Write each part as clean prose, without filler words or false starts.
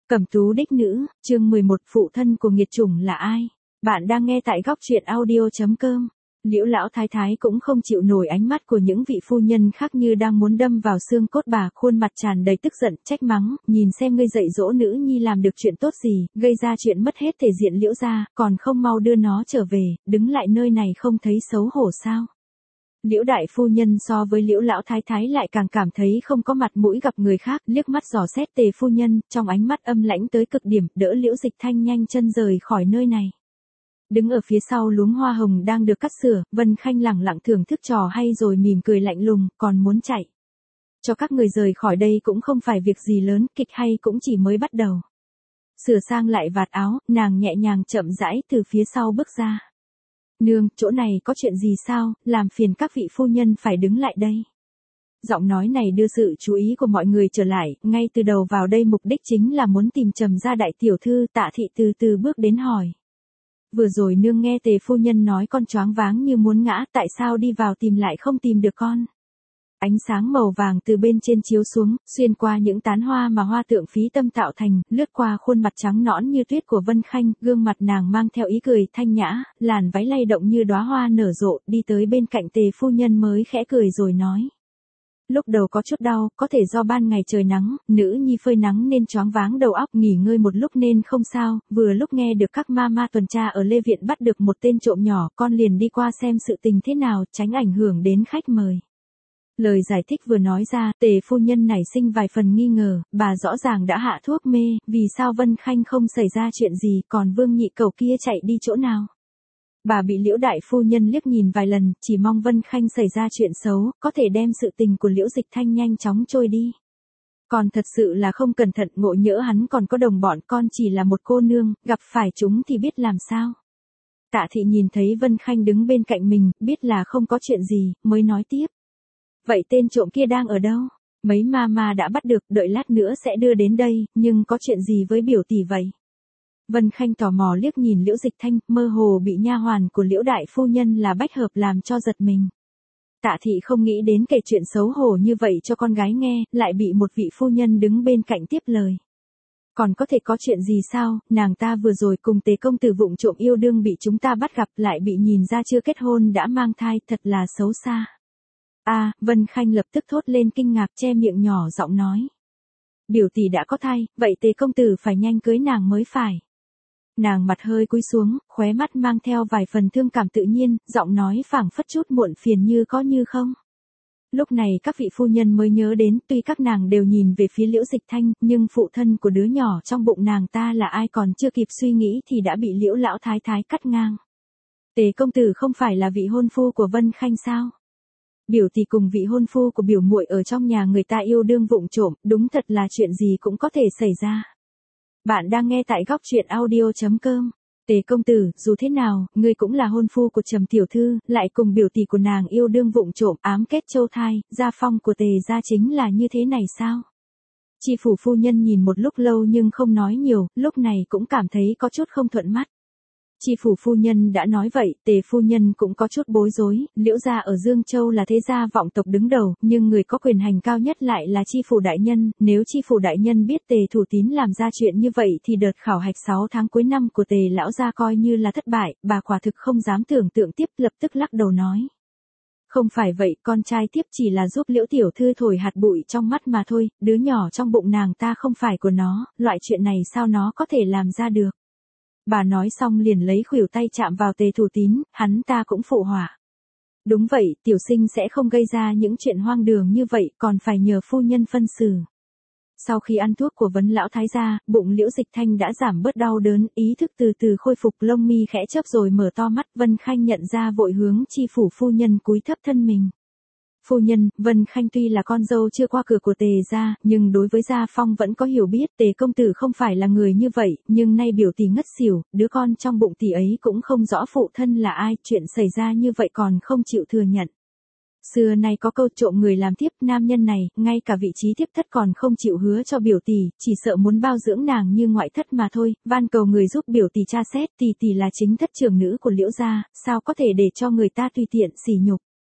Cẩm tú đích nữ, chương 11 phụ thân của nghiệt chủng là ai? Bạn đang nghe tại góc truyện audio.com. Liễu lão thái thái cũng không chịu nổi ánh mắt của những vị phu nhân khác như đang muốn đâm vào xương cốt bà, khuôn mặt tràn đầy tức giận, trách mắng, nhìn xem ngươi dạy dỗ nữ nhi làm được chuyện tốt gì, gây ra chuyện mất hết thể diện Liễu gia, còn không mau đưa nó trở về, đứng lại nơi này không thấy xấu hổ sao? Liễu đại phu nhân so với Liễu lão thái thái lại càng cảm thấy không có mặt mũi gặp người khác, liếc mắt dò xét Tề phu nhân, trong ánh mắt âm lãnh tới cực điểm, đỡ Liễu Dịch Thanh nhanh chân rời khỏi nơi này. Đứng ở phía sau luống hoa hồng đang được cắt sửa, Vân Khanh lẳng lặng thưởng thức trò hay rồi mỉm cười lạnh lùng, còn muốn chạy. Cho các người rời khỏi đây cũng không phải việc gì lớn, kịch hay cũng chỉ mới bắt đầu. Sửa sang lại vạt áo, nàng nhẹ nhàng chậm rãi từ phía sau bước ra. Nương, chỗ này có chuyện gì sao, làm phiền các vị phu nhân phải đứng lại đây. Giọng nói này đưa sự chú ý của mọi người trở lại, ngay từ đầu vào đây mục đích chính là muốn tìm Trầm gia đại tiểu thư. Tạ thị từ từ bước đến hỏi. Vừa rồi nương nghe Tề phu nhân nói con choáng váng như muốn ngã, tại sao đi vào tìm lại không tìm được con? Ánh sáng màu vàng từ bên trên chiếu xuống, xuyên qua những tán hoa mà hoa tượng phí tâm tạo thành, lướt qua khuôn mặt trắng nõn như tuyết của Vân Khanh, gương mặt nàng mang theo ý cười thanh nhã, làn váy lay động như đóa hoa nở rộ, đi tới bên cạnh Tề phu nhân mới khẽ cười rồi nói. Lúc đầu có chút đau, có thể do ban ngày trời nắng, nữ nhi phơi nắng nên choáng váng đầu óc, nghỉ ngơi một lúc nên không sao, vừa lúc nghe được các ma tuần tra ở Lê Viện bắt được một tên trộm nhỏ, con liền đi qua xem sự tình thế nào, tránh ảnh hưởng đến khách mời. Lời giải thích vừa nói ra, Tề phu nhân nảy sinh vài phần nghi ngờ, bà rõ ràng đã hạ thuốc mê, vì sao Vân Khanh không xảy ra chuyện gì, còn Vương Nhị Cẩu kia chạy đi chỗ nào? Bà bị Liễu đại phu nhân liếc nhìn vài lần, chỉ mong Vân Khanh xảy ra chuyện xấu, có thể đem sự tình của Liễu Dịch Thanh nhanh chóng trôi đi. Còn thật sự là không cẩn thận, ngộ nhỡ hắn còn có đồng bọn, con chỉ là một cô nương, gặp phải chúng thì biết làm sao. Tạ thị nhìn thấy Vân Khanh đứng bên cạnh mình, biết là không có chuyện gì, mới nói tiếp. Vậy tên trộm kia đang ở đâu? Mấy ma đã bắt được, đợi lát nữa sẽ đưa đến đây, nhưng có chuyện gì với biểu tỷ vậy? Vân Khanh tò mò liếc nhìn Liễu Dịch Thanh, mơ hồ bị nha hoàn của Liễu đại phu nhân là Bách Hợp làm cho giật mình. Tạ thị không nghĩ đến kể chuyện xấu hổ như vậy cho con gái nghe, lại bị một vị phu nhân đứng bên cạnh tiếp lời. Còn có thể có chuyện gì sao, nàng ta vừa rồi cùng Tề công tử vụng trộm yêu đương bị chúng ta bắt gặp, lại bị nhìn ra chưa kết hôn đã mang thai, thật là xấu xa. Vân Khanh lập tức thốt lên kinh ngạc, che miệng nhỏ giọng nói. Biểu tỷ đã có thai, vậy Tề công tử phải nhanh cưới nàng mới phải. Nàng mặt hơi cúi xuống, khóe mắt mang theo vài phần thương cảm tự nhiên, giọng nói phảng phất chút muộn phiền như có như không. Lúc này các vị phu nhân mới nhớ đến, tuy các nàng đều nhìn về phía Liễu Dịch Thanh, nhưng phụ thân của đứa nhỏ trong bụng nàng ta là ai còn chưa kịp suy nghĩ thì đã bị Liễu lão thái thái cắt ngang. Tề công tử không phải là vị hôn phu của Vân Khanh sao? Biểu tỷ cùng vị hôn phu của biểu muội ở trong nhà người ta yêu đương vụng trộm, đúng thật là chuyện gì cũng có thể xảy ra. Bạn đang nghe tại góc truyện audio.com. Tề công tử, dù thế nào, ngươi cũng là hôn phu của Trầm tiểu thư, lại cùng biểu tỷ của nàng yêu đương vụng trộm, ám kết châu thai, gia phong của Tề gia chính là như thế này sao? Chi phủ phu nhân nhìn một lúc lâu nhưng không nói nhiều, lúc này cũng cảm thấy có chút không thuận mắt. Chi phủ phu nhân đã nói vậy, Tề phu nhân cũng có chút bối rối, Liễu gia ở Dương Châu là thế gia vọng tộc đứng đầu, nhưng người có quyền hành cao nhất lại là chi phủ đại nhân, nếu chi phủ đại nhân biết Tề thủ tín làm ra chuyện như vậy thì đợt khảo hạch 6 tháng cuối năm của Tề lão gia coi như là thất bại, bà quả thực không dám tưởng tượng tiếp, lập tức lắc đầu nói. Không phải vậy, con trai tiếp chỉ là giúp Liễu tiểu thư thổi hạt bụi trong mắt mà thôi, đứa nhỏ trong bụng nàng ta không phải của nó, loại chuyện này sao nó có thể làm ra được. Bà nói xong liền lấy khuỷu tay chạm vào Tề thủ tín, hắn ta cũng phụ họa. Đúng vậy, tiểu sinh sẽ không gây ra những chuyện hoang đường như vậy, còn phải nhờ phu nhân phân xử. Sau khi ăn thuốc của Vấn lão thái gia, bụng Liễu Dịch Thanh đã giảm bớt đau đớn, ý thức từ từ khôi phục, lông mi khẽ chớp rồi mở to mắt, Vân Khanh nhận ra vội hướng chi phủ phu nhân cúi thấp thân mình. Phu nhân, Vân Khanh tuy là con dâu chưa qua cửa của Tề gia, nhưng đối với gia phong vẫn có hiểu biết, Tề công tử không phải là người như vậy, nhưng nay biểu tỷ ngất xỉu, đứa con trong bụng tỷ ấy cũng không rõ phụ thân là ai, chuyện xảy ra như vậy còn không chịu thừa nhận. Xưa nay có câu trộm người làm tiếp, nam nhân này, ngay cả vị trí tiếp thất còn không chịu hứa cho biểu tỷ, chỉ sợ muốn bao dưỡng nàng như ngoại thất mà thôi, van cầu người giúp biểu tỷ tra xét, tỷ là chính thất trưởng nữ của Liễu gia, sao có thể để cho người ta tùy tiện sỉ nhục.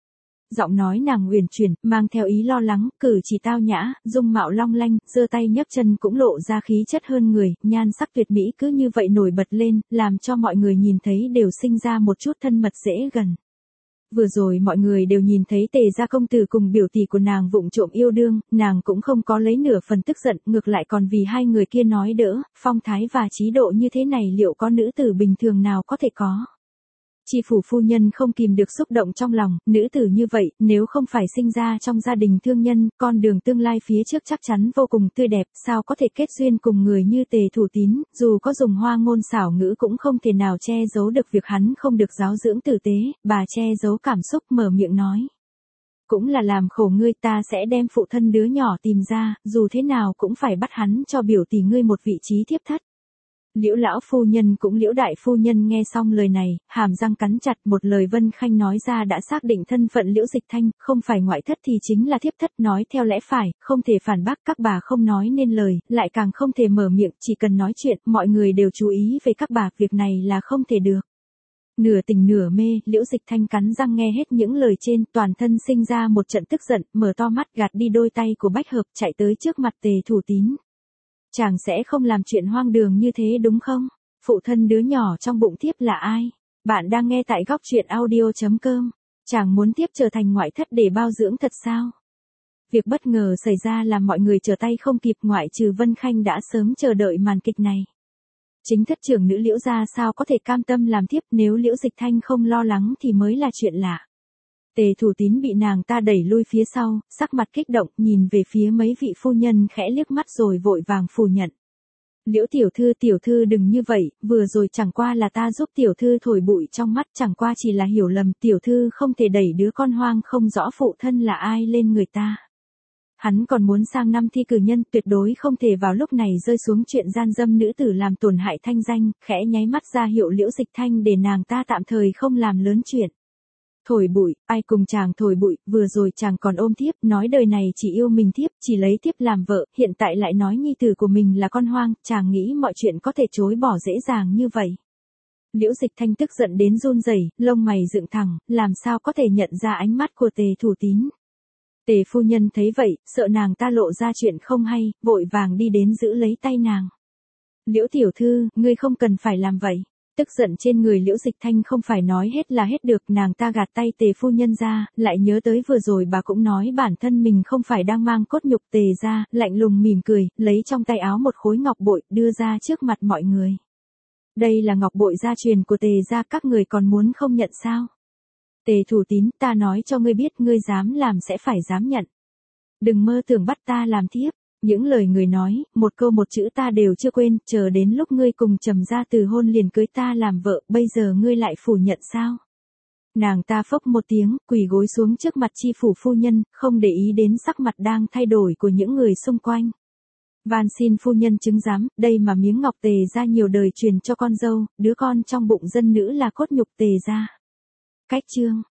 giọng nói nàng uyển chuyển, mang theo ý lo lắng, cử chỉ tao nhã, dung mạo long lanh, giơ tay nhấc chân cũng lộ ra khí chất hơn người, nhan sắc tuyệt mỹ cứ như vậy nổi bật lên, làm cho mọi người nhìn thấy đều sinh ra một chút thân mật dễ gần. Vừa rồi mọi người đều nhìn thấy Tề gia công tử cùng biểu tỷ của nàng vụng trộm yêu đương, nàng cũng không có lấy nửa phần tức giận, ngược lại còn vì hai người kia nói đỡ, phong thái và trí độ như thế này liệu có nữ tử bình thường nào có thể có. Chi phủ phu nhân không kìm được xúc động trong lòng, nữ tử như vậy, nếu không phải sinh ra trong gia đình thương nhân, con đường tương lai phía trước chắc chắn vô cùng tươi đẹp, sao có thể kết duyên cùng người như Tề Thủ Tín, dù có dùng hoa ngôn xảo ngữ cũng không thể nào che giấu được việc hắn không được giáo dưỡng tử tế, bà che giấu cảm xúc mở miệng nói. Cũng là làm khổ ngươi, ta sẽ đem phụ thân đứa nhỏ tìm ra, dù thế nào cũng phải bắt hắn cho biểu tỷ ngươi một vị trí thiếp thất. Liễu lão phu nhân cũng Liễu đại phu nhân nghe xong lời này, hàm răng cắn chặt, một lời Vân Khanh nói ra đã xác định thân phận Liễu Dịch Thanh, không phải ngoại thất thì chính là thiếp thất, nói theo lẽ phải, không thể phản bác, các bà không nói nên lời, lại càng không thể mở miệng, chỉ cần nói chuyện, mọi người đều chú ý về các bà, việc này là không thể được. Nửa tỉnh nửa mê, Liễu Dịch Thanh cắn răng nghe hết những lời trên, toàn thân sinh ra một trận tức giận, mở to mắt gạt đi đôi tay của Bách Hợp, chạy tới trước mặt Tề Thủ Tín. Chàng sẽ không làm chuyện hoang đường như thế đúng không? Phụ thân đứa nhỏ trong bụng thiếp là ai? Bạn đang nghe tại góc truyện audio.com. Chàng muốn thiếp trở thành ngoại thất để bao dưỡng thật sao? Việc bất ngờ xảy ra làm mọi người trở tay không kịp, ngoại trừ Vân Khanh đã sớm chờ đợi màn kịch này. Chính thất trưởng nữ Liễu gia sao có thể cam tâm làm thiếp, nếu Liễu Dịch Thanh không lo lắng thì mới là chuyện lạ. Tề Thủ Tín bị nàng ta đẩy lui phía sau, sắc mặt kích động, nhìn về phía mấy vị phu nhân khẽ liếc mắt rồi vội vàng phủ nhận. Liễu tiểu thư đừng như vậy, vừa rồi chẳng qua là ta giúp tiểu thư thổi bụi trong mắt, chẳng qua chỉ là hiểu lầm, tiểu thư không thể đẩy đứa con hoang không rõ phụ thân là ai lên người ta. Hắn còn muốn sang năm thi cử nhân, tuyệt đối không thể vào lúc này rơi xuống chuyện gian dâm nữ tử làm tổn hại thanh danh, khẽ nháy mắt ra hiệu Liễu Dịch Thanh để nàng ta tạm thời không làm lớn chuyện. Thổi bụi, ai cùng chàng thổi bụi, vừa rồi chàng còn ôm thiếp, nói đời này chỉ yêu mình thiếp, chỉ lấy thiếp làm vợ, hiện tại lại nói nhi tử của mình là con hoang, chàng nghĩ mọi chuyện có thể chối bỏ dễ dàng như vậy. Liễu Dịch Thanh tức giận đến run rẩy, lông mày dựng thẳng, làm sao có thể nhận ra ánh mắt của Tề Thủ Tín. Tề phu nhân thấy vậy, sợ nàng ta lộ ra chuyện không hay, vội vàng đi đến giữ lấy tay nàng. Liễu tiểu thư, ngươi không cần phải làm vậy. Tức giận trên người Liễu Dịch Thanh không phải nói hết là hết được, nàng ta gạt tay Tề phu nhân ra, lại nhớ tới vừa rồi bà cũng nói bản thân mình không phải đang mang cốt nhục Tề ra, lạnh lùng mỉm cười, lấy trong tay áo một khối ngọc bội, đưa ra trước mặt mọi người. Đây là ngọc bội gia truyền của Tề gia, các người còn muốn không nhận sao? Tề Thủ Tín, ta nói cho ngươi biết, ngươi dám làm sẽ phải dám nhận. Đừng mơ tưởng bắt ta làm thiếp. Những lời người nói, một câu một chữ ta đều chưa quên, chờ đến lúc ngươi cùng Trầm gia từ hôn liền cưới ta làm vợ, bây giờ ngươi lại phủ nhận sao? Nàng ta phốc một tiếng, quỳ gối xuống trước mặt chi phủ phu nhân, không để ý đến sắc mặt đang thay đổi của những người xung quanh. Van xin phu nhân chứng giám, đây mà miếng ngọc Tề gia nhiều đời truyền cho con dâu, đứa con trong bụng dân nữ là cốt nhục Tề gia. Cách chương